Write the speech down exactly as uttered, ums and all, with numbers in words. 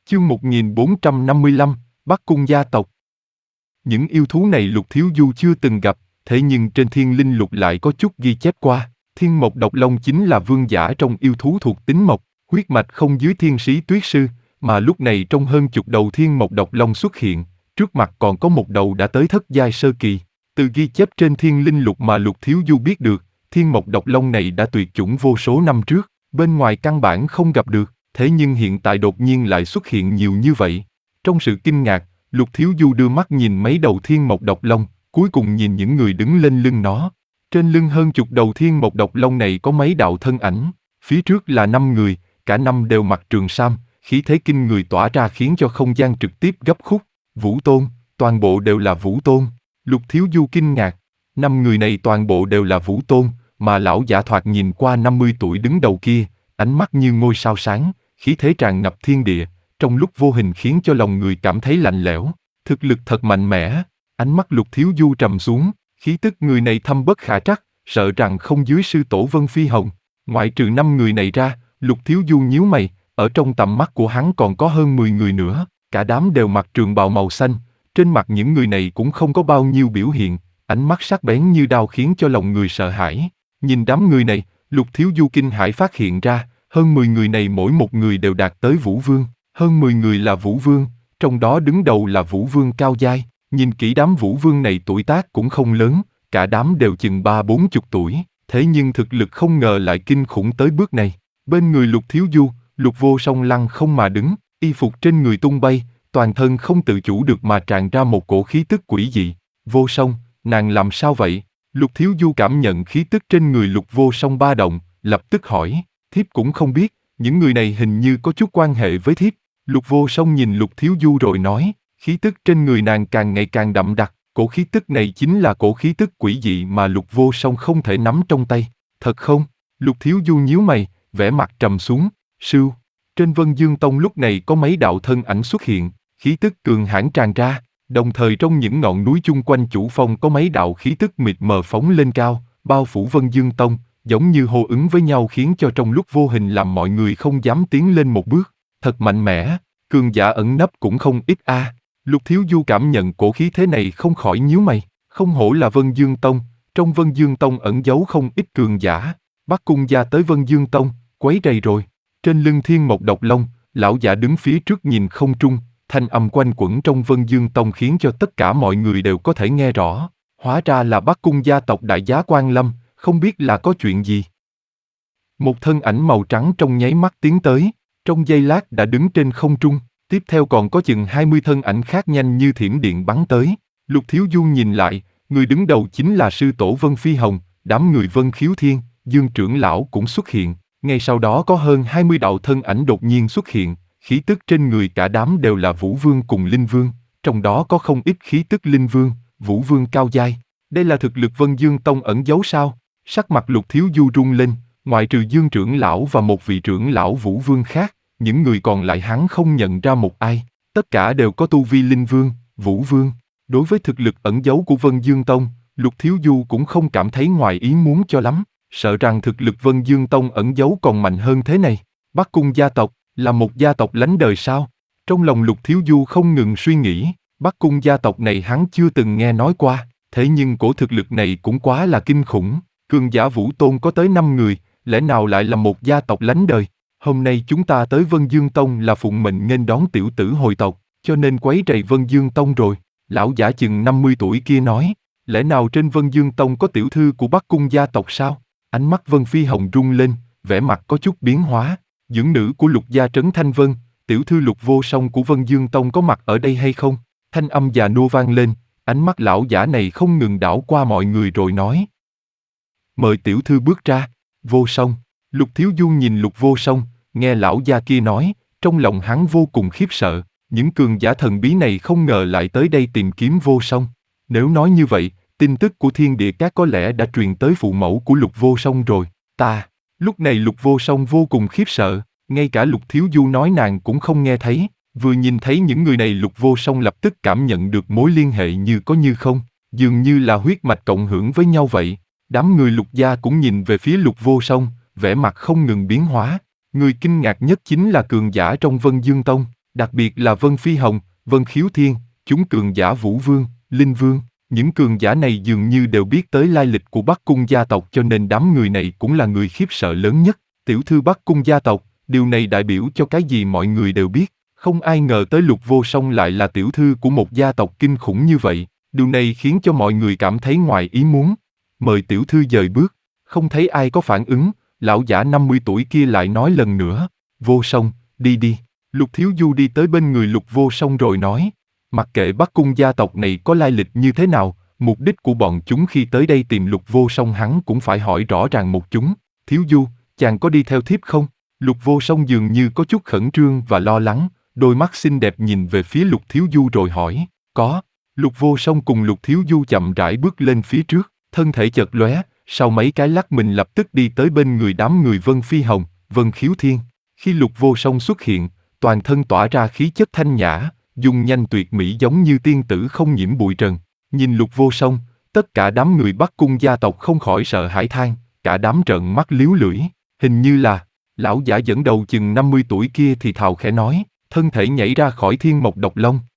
Chương một nghìn bốn trăm năm mươi lăm, Bắc Cung gia tộc. Những yêu thú này Lục Thiếu Du chưa từng gặp, thế nhưng trên Thiên Linh Lục lại có chút ghi chép qua. Thiên Mộc Độc Long chính là vương giả trong yêu thú thuộc tính mộc, huyết mạch không dưới Thiên Sĩ Tuyết Sư, mà lúc này trong hơn chục đầu Thiên Mộc Độc Long xuất hiện, trước mặt còn có một đầu đã tới thất giai sơ kỳ. Từ ghi chép trên Thiên Linh Lục mà Lục Thiếu Du biết được, Thiên Mộc Độc Long này đã tuyệt chủng vô số năm trước, bên ngoài căn bản không gặp được. Thế nhưng hiện tại đột nhiên lại xuất hiện nhiều như vậy. Trong sự kinh ngạc, Lục Thiếu Du đưa mắt nhìn mấy đầu Thiên Mộc Độc Long, cuối cùng nhìn những người đứng lên lưng nó. Trên lưng hơn chục đầu Thiên Mộc Độc Long này có mấy đạo thân ảnh, phía trước là năm người, cả năm đều mặc trường sam, khí thế kinh người tỏa ra khiến cho không gian trực tiếp gấp khúc. Vũ Tôn, toàn bộ đều là Vũ Tôn. Lục Thiếu Du kinh ngạc, năm người này toàn bộ đều là Vũ Tôn, mà lão giả thoạt nhìn qua năm mươi tuổi đứng đầu kia, ánh mắt như ngôi sao sáng, khí thế tràn ngập thiên địa, trong lúc vô hình khiến cho lòng người cảm thấy lạnh lẽo. Thực lực thật mạnh mẽ. Ánh mắt Lục Thiếu Du trầm xuống, khí tức người này thâm bất khả trắc, sợ rằng không dưới sư tổ Vân Phi Hồng. Ngoại trừ năm người này ra, Lục Thiếu Du nhíu mày, ở trong tầm mắt của hắn còn có hơn mười người nữa, cả đám đều mặc trường bào màu xanh, trên mặt những người này cũng không có bao nhiêu biểu hiện, ánh mắt sắc bén như đao khiến cho lòng người sợ hãi. Nhìn đám người này, Lục Thiếu Du kinh hãi phát hiện ra, hơn mười người này mỗi một người đều đạt tới Vũ Vương, hơn mười người là Vũ Vương, trong đó đứng đầu là Vũ Vương cao giai. Nhìn kỹ đám Vũ Vương này tuổi tác cũng không lớn, cả đám đều chừng ba bốn chục tuổi, thế nhưng thực lực không ngờ lại kinh khủng tới bước này. Bên người Lục Thiếu Du, Lục Vô Song lăng không mà đứng, y phục trên người tung bay, toàn thân không tự chủ được mà tràn ra một cổ khí tức quỷ dị. Vô Song, nàng làm sao vậy? Lục Thiếu Du cảm nhận khí tức trên người Lục Vô Song ba động, lập tức hỏi. Thiếp cũng không biết, những người này hình như có chút quan hệ với thiếp. Lục Vô Song nhìn Lục Thiếu Du rồi nói, khí tức trên người nàng càng ngày càng đậm đặc, cổ khí tức này chính là cổ khí tức quỷ dị mà Lục Vô Song không thể nắm trong tay. Thật không? Lục Thiếu Du nhíu mày, vẻ mặt trầm xuống. Sưu, trên Vân Dương Tông lúc này có mấy đạo thân ảnh xuất hiện, khí tức cường hãn tràn ra, đồng thời trong những ngọn núi chung quanh chủ phong có mấy đạo khí tức mịt mờ phóng lên cao, bao phủ Vân Dương Tông, giống như hô ứng với nhau khiến cho trong lúc vô hình làm mọi người không dám tiến lên một bước. Thật mạnh mẽ, cường giả ẩn nấp cũng không ít a. À. Lục Thiếu Du cảm nhận cổ khí thế này không khỏi nhíu mày, không hổ là Vân Dương Tông, trong Vân Dương Tông ẩn giấu không ít cường giả. Bắc Cung gia tới Vân Dương Tông, quấy rầy rồi. Trên lưng Thiên Mộc Độc Long, lão giả đứng phía trước nhìn không trung, thanh âm quanh quẩn trong Vân Dương Tông khiến cho tất cả mọi người đều có thể nghe rõ. Hóa ra là Bắc Cung gia tộc đại giá Quan Lâm. Không biết là có chuyện gì. Một thân ảnh màu trắng trong nháy mắt tiến tới, trong giây lát đã đứng trên không trung, tiếp theo còn có chừng hai mươi thân ảnh khác nhanh như thiểm điện bắn tới. Lục Thiếu Du nhìn lại, người đứng đầu chính là sư tổ Vân Phi Hồng, đám người Vân Khiếu Thiên, Dương trưởng lão cũng xuất hiện. Ngay sau đó có hơn hai mươi đạo thân ảnh đột nhiên xuất hiện, khí tức trên người cả đám đều là Vũ Vương cùng Linh Vương, trong đó có không ít khí tức Linh Vương, Vũ Vương cao giai. Đây là thực lực Vân Dương Tông ẩn giấu sao? Sắc mặt Lục Thiếu Du rung lên, ngoại trừ Dương trưởng lão và một vị trưởng lão Vũ Vương khác, những người còn lại hắn không nhận ra một ai, tất cả đều có tu vi Linh Vương, Vũ Vương. Đối với thực lực ẩn giấu của Vân Dương Tông, Lục Thiếu Du cũng không cảm thấy ngoài ý muốn cho lắm, sợ rằng thực lực Vân Dương Tông ẩn giấu còn mạnh hơn thế này. Bắc Cung gia tộc là một gia tộc lánh đời sao? Trong lòng Lục Thiếu Du không ngừng suy nghĩ, Bắc Cung gia tộc này hắn chưa từng nghe nói qua, thế nhưng cổ thực lực này cũng quá là kinh khủng. Cường giả Vũ Tôn có tới năm người, lẽ nào lại là một gia tộc lánh đời? Hôm nay chúng ta tới Vân Dương Tông là phụng mệnh nghênh đón tiểu tử hồi tộc, cho nên quấy rầy Vân Dương Tông rồi. Lão giả chừng năm mươi tuổi kia nói, lẽ nào trên Vân Dương Tông có tiểu thư của Bắc Cung gia tộc sao? Ánh mắt Vân Phi Hồng rung lên, vẻ mặt có chút biến hóa. Dưỡng nữ của Lục gia Trấn Thanh Vân, tiểu thư Lục Vô Song của Vân Dương Tông có mặt ở đây hay không? Thanh âm già nua vang lên, ánh mắt lão giả này không ngừng đảo qua mọi người rồi nói. Mời tiểu thư bước ra. Vô Song. Lục Thiếu Du nhìn Lục Vô Song, nghe lão gia kia nói, trong lòng hắn vô cùng khiếp sợ, những cường giả thần bí này không ngờ lại tới đây tìm kiếm Vô Song. Nếu nói như vậy, tin tức của Thiên Địa Các có lẽ đã truyền tới phụ mẫu của Lục Vô Song rồi. Ta. Lúc này Lục Vô Song vô cùng khiếp sợ, ngay cả Lục Thiếu Du nói nàng cũng không nghe thấy, vừa nhìn thấy những người này Lục Vô Song lập tức cảm nhận được mối liên hệ như có như không, dường như là huyết mạch cộng hưởng với nhau vậy. Đám người Lục gia cũng nhìn về phía Lục Vô Song, vẻ mặt không ngừng biến hóa. Người kinh ngạc nhất chính là cường giả trong Vân Dương Tông. Đặc biệt là Vân Phi Hồng, Vân Khiếu Thiên, chúng cường giả Vũ Vương, Linh Vương. Những cường giả này dường như đều biết tới lai lịch của Bắc Cung gia tộc cho nên đám người này cũng là người khiếp sợ lớn nhất. Tiểu thư Bắc Cung gia tộc, điều này đại biểu cho cái gì mọi người đều biết. Không ai ngờ tới Lục Vô Song lại là tiểu thư của một gia tộc kinh khủng như vậy. Điều này khiến cho mọi người cảm thấy ngoài ý muốn. Mời tiểu thư dời bước. Không thấy ai có phản ứng, lão giả năm mươi tuổi kia lại nói lần nữa. Vô Song, đi đi. Lục Thiếu Du đi tới bên người Lục Vô Song rồi nói. Mặc kệ Bắc Cung gia tộc này có lai lịch như thế nào, mục đích của bọn chúng khi tới đây tìm Lục Vô Song hắn cũng phải hỏi rõ ràng một chúng. Thiếu Du, chàng có đi theo thiếp không? Lục Vô Song dường như có chút khẩn trương và lo lắng, đôi mắt xinh đẹp nhìn về phía Lục Thiếu Du rồi hỏi. Có. Lục Vô Song cùng Lục Thiếu Du chậm rãi bước lên phía trước, thân thể chợt lóe, sau mấy cái lắc mình lập tức đi tới bên người đám người Vân Phi Hồng, Vân Khiếu Thiên. Khi Lục Vô Song xuất hiện, toàn thân tỏa ra khí chất thanh nhã, dung nhanh tuyệt mỹ giống như tiên tử không nhiễm bụi trần. Nhìn Lục Vô Song, tất cả đám người Bắc Cung gia tộc không khỏi sợ hãi than, cả đám trợn mắt liếu lưỡi. Hình như là, lão giả dẫn đầu chừng năm mươi tuổi kia thì thào khẽ nói, thân thể nhảy ra khỏi thiên mộc độc long.